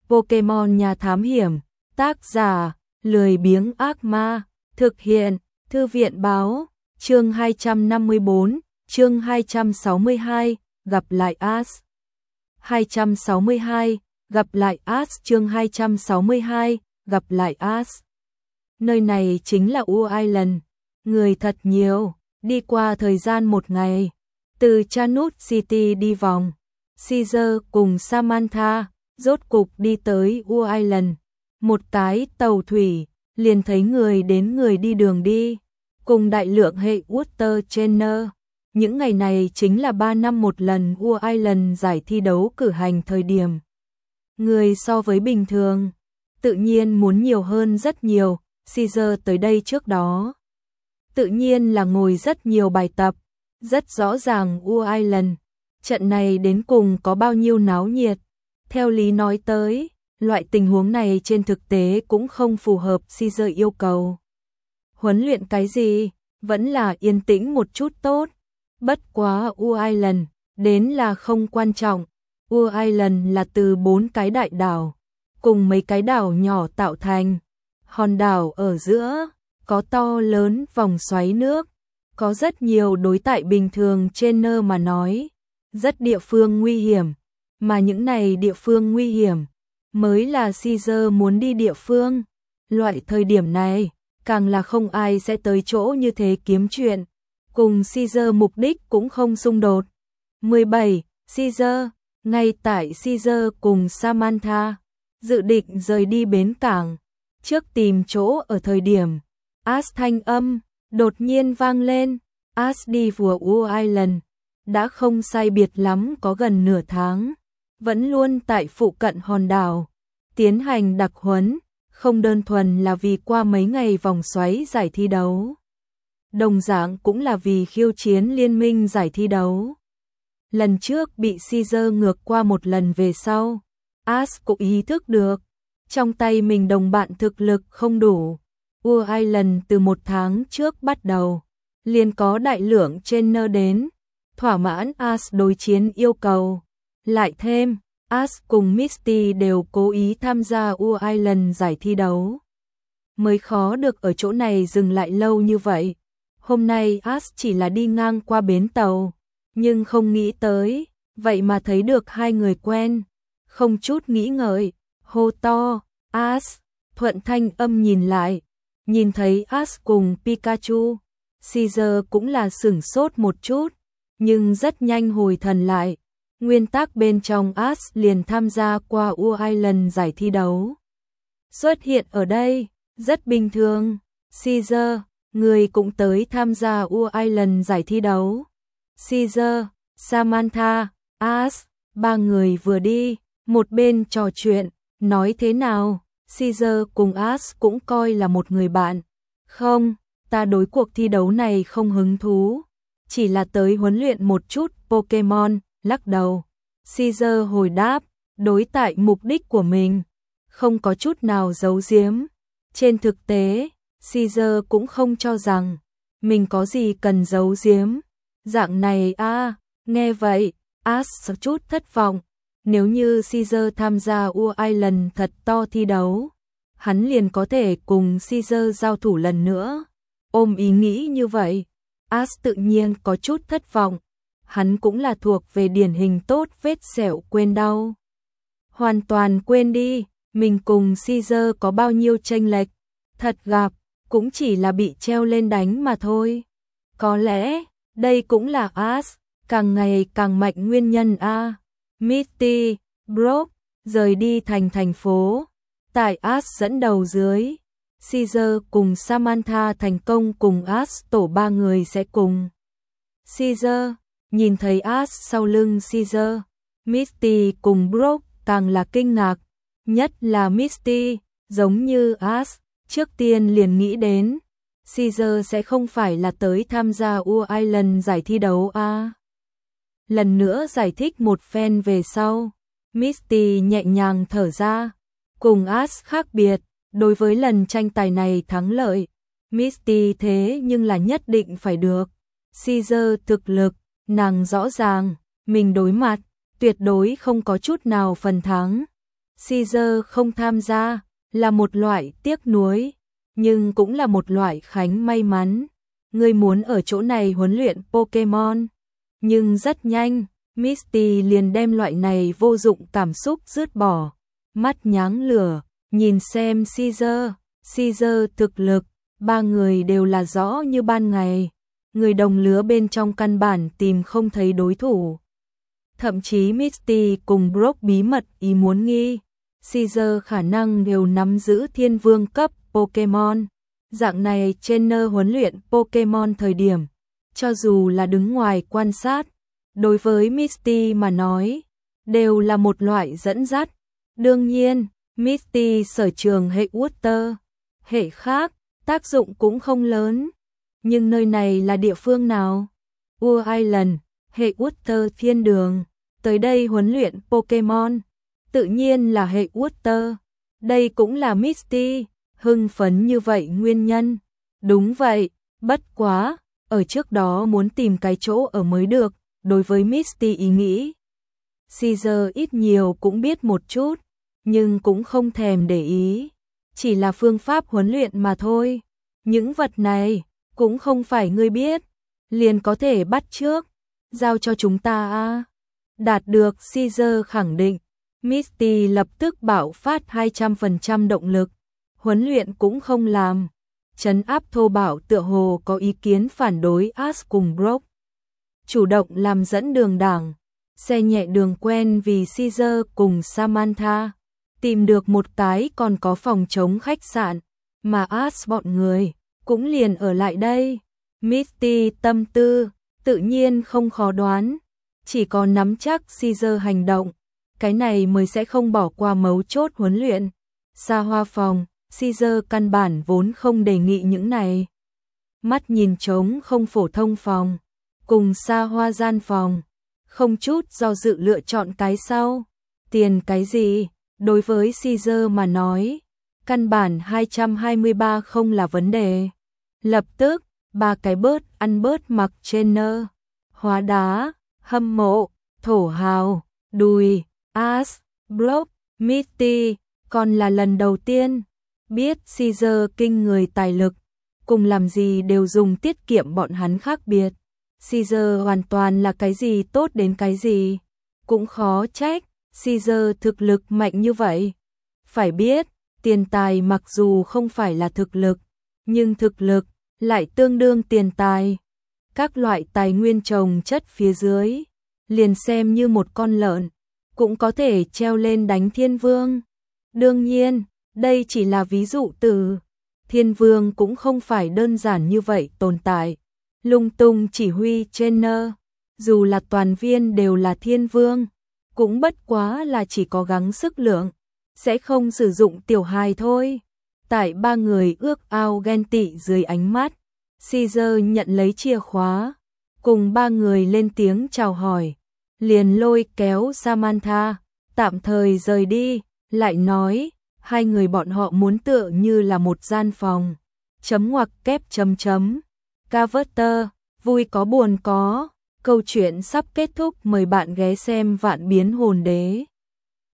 Pokemon nhà thám hiểm, tác giả, lười biếng ác ma, thực hiện, thư viện báo, chương 254, chương 262, gặp lại Ash. 262, gặp lại Ash chương 262, gặp lại Ash. Nơi này chính là U Island, người thật nhiều, đi qua thời gian một ngày, từ Chanut City đi vòng, Caesar cùng Samantha rốt cục đi tới U Island, một cái tàu thủy, liền thấy người đến người đi đường đi, cùng đại lượng hệ Water Trainer. Những ngày này chính là 3 năm một lần U Island giải thi đấu cử hành thời điểm. Người so với bình thường, tự nhiên muốn nhiều hơn rất nhiều, Caesar tới đây trước đó. Tự nhiên là ngồi rất nhiều bài tập, rất rõ ràng U Island, trận này đến cùng có bao nhiêu náo nhiệt. Theo lý nói tới, loại tình huống này trên thực tế cũng không phù hợp Caesar yêu cầu. Huấn luyện cái gì, vẫn là yên tĩnh một chút tốt. Bất quá U Island, đến là không quan trọng. U Island là từ 4 cái đại đảo, cùng mấy cái đảo nhỏ tạo thành. Hòn đảo ở giữa, có to lớn vòng xoáy nước, có rất nhiều đối tại bình thường trainer mà nói, rất địa phương nguy hiểm. Mà những này địa phương nguy hiểm, mới là Caesar muốn đi địa phương. Loại thời điểm này, càng là không ai sẽ tới chỗ như thế kiếm chuyện. Cùng Caesar mục đích cũng không xung đột. 17. Caesar, ngay tại Caesar cùng Samantha, dự định rời đi bến cảng. Trước tìm chỗ ở thời điểm, Ash thanh âm, đột nhiên vang lên. Ash đi vừa U Island, đã không sai biệt lắm có gần nửa tháng. Vẫn luôn tại phụ cận hòn đảo, tiến hành đặc huấn, không đơn thuần là vì qua mấy ngày vòng xoáy giải thi đấu. Đồng dạng cũng là vì khiêu chiến liên minh giải thi đấu. Lần trước bị Caesar ngược qua một lần về sau, Ash cũng ý thức được, trong tay mình đồng bạn thực lực không đủ. U Island từ 1 tháng trước bắt đầu, liền có đại lượng trainer đến, thỏa mãn Ash đối chiến yêu cầu. Lại thêm, Ash cùng Misty đều cố ý tham gia U Island giải thi đấu. Mới khó được ở chỗ này dừng lại lâu như vậy. Hôm nay Ash chỉ là đi ngang qua bến tàu, nhưng không nghĩ tới, vậy mà thấy được hai người quen. Không chút nghĩ ngợi, hô to, Ash, thuận thanh âm nhìn lại, nhìn thấy Ash cùng Pikachu. Caesar cũng là sửng sốt một chút, nhưng rất nhanh hồi thần lại. Nguyên tắc bên trong Ash liền tham gia qua U Island giải thi đấu. Xuất hiện ở đây, rất bình thường. Caesar, người cũng tới tham gia U Island giải thi đấu. Caesar, Samantha, Ash, 3 người vừa đi, một bên trò chuyện, nói thế nào. Caesar cùng Ash cũng coi là một người bạn. Không, ta đối cuộc thi đấu này không hứng thú, chỉ là tới huấn luyện một chút Pokemon. Lắc đầu, Caesar hồi đáp, đối tại mục đích của mình, không có chút nào giấu giếm. Trên thực tế, Caesar cũng không cho rằng mình có gì cần giấu giếm. Dạng này nghe vậy, Ash chút thất vọng. Nếu như Caesar tham gia U Island thật to thi đấu, hắn liền có thể cùng Caesar giao thủ lần nữa. Ôm ý nghĩ như vậy, Ash tự nhiên có chút thất vọng. Hắn cũng là thuộc về điển hình tốt vết sẹo quên đau. Hoàn toàn quên đi, mình cùng Caesar có bao nhiêu chênh lệch, thật gặp, cũng chỉ là bị treo lên đánh mà thôi. Có lẽ, đây cũng là Ash càng ngày càng mạnh nguyên nhân Misty, Brock, rời đi thành phố. Tại Ash dẫn đầu dưới, Caesar cùng Samantha thành công cùng Ash tổ 3 người sẽ cùng. Caesar nhìn thấy Ash sau lưng Caesar, Misty cùng Brock càng là kinh ngạc, nhất là Misty, giống như Ash, trước tiên liền nghĩ đến, Caesar sẽ không phải là tới tham gia U Island giải thi đấu Lần nữa giải thích một phen về sau, Misty nhẹ nhàng thở ra, cùng Ash khác biệt, đối với lần tranh tài này thắng lợi, Misty thế nhưng là nhất định phải được. Caesar thực lực, nàng rõ ràng, mình đối mặt, tuyệt đối không có chút nào phần thắng. Caesar không tham gia là một loại tiếc nuối, nhưng cũng là một loại khánh may mắn. Ngươi muốn ở chỗ này huấn luyện Pokemon, nhưng rất nhanh, Misty liền đem loại này vô dụng cảm xúc dứt bỏ, mắt nháng lửa, nhìn xem Caesar thực lực, ba người đều là rõ như ban ngày, người đồng lứa bên trong căn bản tìm không thấy đối thủ. Thậm chí Misty cùng Brock bí mật ý muốn nghi, Caesar khả năng đều nắm giữ thiên vương cấp Pokemon. Dạng này trainer huấn luyện Pokemon thời điểm, cho dù là đứng ngoài quan sát, đối với Misty mà nói, đều là một loại dẫn dắt. Đương nhiên, Misty sở trường hệ Water, hệ khác, tác dụng cũng không lớn. Nhưng nơi này là địa phương nào? Ur Island, hệ Water thiên đường, tới đây huấn luyện Pokemon, tự nhiên là hệ Water. Đây cũng là Misty hưng phấn như vậy nguyên nhân. Đúng vậy, bất quá, ở trước đó muốn tìm cái chỗ ở mới được, đối với Misty ý nghĩ. Caesar ít nhiều cũng biết một chút, nhưng cũng không thèm để ý. Chỉ là phương pháp huấn luyện mà thôi. Những vật này, cũng không phải ngươi biết, liền có thể bắt chước, giao cho chúng ta a. Đạt được Caesar khẳng định, Misty lập tức bạo phát 200% động lực. Huấn luyện cũng không làm, trấn áp thô bạo tựa hồ có ý kiến phản đối Ash cùng Brock. Chủ động làm dẫn đường đảng, xe nhẹ đường quen vì Caesar cùng Samantha, tìm được một cái còn có phòng chống khách sạn, mà Ash bọn người cũng liền ở lại đây. Misty tâm tư, tự nhiên không khó đoán, chỉ có nắm chắc Caesar hành động, cái này mới sẽ không bỏ qua mấu chốt huấn luyện. Xa hoa phòng, Caesar căn bản vốn không đề nghị những này. Mắt nhìn trống không phổ thông phòng, cùng xa hoa gian phòng, không chút do dự lựa chọn cái sau. Tiền cái gì, đối với Caesar mà nói, căn bản 223 không là vấn đề. Lập tức, ba cái bớt ăn bớt mặc trainer, hóa đá, hâm mộ, thổ hào, đùi, Ash, Brock, Misty, còn là lần đầu tiên biết Caesar kinh người tài lực, cùng làm gì đều dùng tiết kiệm bọn hắn khác biệt. Caesar hoàn toàn là cái gì tốt đến cái gì, cũng khó trách Caesar thực lực mạnh như vậy. Phải biết, tiền tài mặc dù không phải là thực lực, nhưng thực lực lại tương đương tiền tài. Các loại tài nguyên trồng chất phía dưới, liền xem như một con lợn, cũng có thể treo lên đánh thiên vương. Đương nhiên, đây chỉ là ví dụ từ, thiên vương cũng không phải đơn giản như vậy tồn tại. Lung tung chỉ huy trainer, dù là toàn viên đều là thiên vương, cũng bất quá là chỉ có gắng sức lượng, sẽ không sử dụng tiểu hài thôi. Tại ba người ước ao ghen tị dưới ánh mắt, Caesar nhận lấy chìa khóa, cùng ba người lên tiếng chào hỏi, liền lôi kéo Samantha, tạm thời rời đi, lại nói, hai người bọn họ muốn tựa như là một gian phòng, chấm ngoặc kép chấm chấm. Carver, vui có buồn có, câu chuyện sắp kết thúc, mời bạn ghé xem Vạn Biến Hồn Đế.